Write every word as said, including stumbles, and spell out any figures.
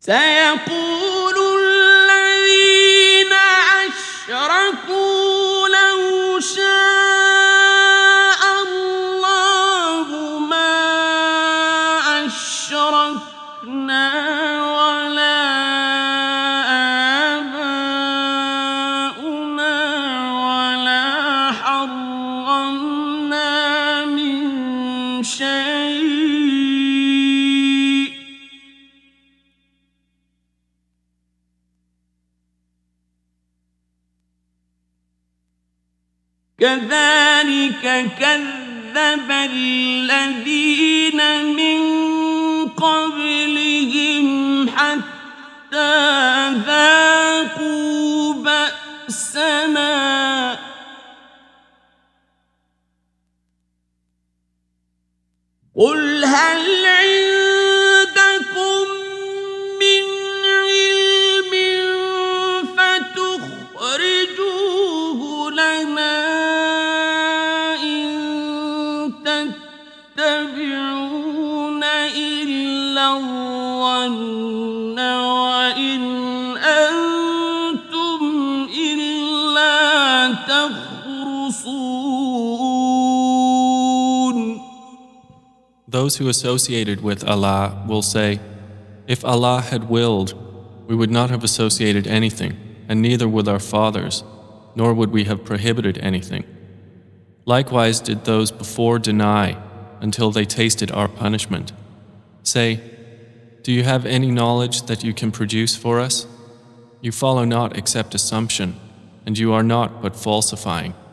سيقول الذين أشركوا لو شاء الله ما أشركنا ولا آباؤنا ولا حرمنا من شيء كذلك كذب الذين من قبلهم حتى ذاقوا بأسنا قل هل عندكم من علم فتخرجوه لنا إن تتبعون إلا الظن وإن أنتم إلا تخرصون. Those who associated with Allah will say, if Allah had willed, we would not have associated anything, and neither would our fathers, nor would we have prohibited anything. Likewise did those before deny until they tasted our punishment. Say, do you have any knowledge that you can produce for us? You follow not except assumption, and you are not but falsifying.